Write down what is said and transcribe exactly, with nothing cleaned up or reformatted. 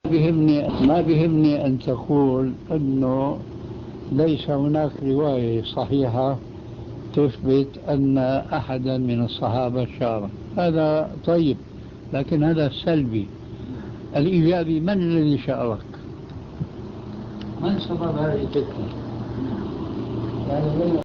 بيهمني ما بيهمني أن تقول أنه ليس هناك رواية صحيحة تثبت أن أحدا من الصحابة شارك، هذا طيب، لكن هذا سلبي. الإيجابي من الذي شارك؟ من سبب هذه الفتنة؟ يعني من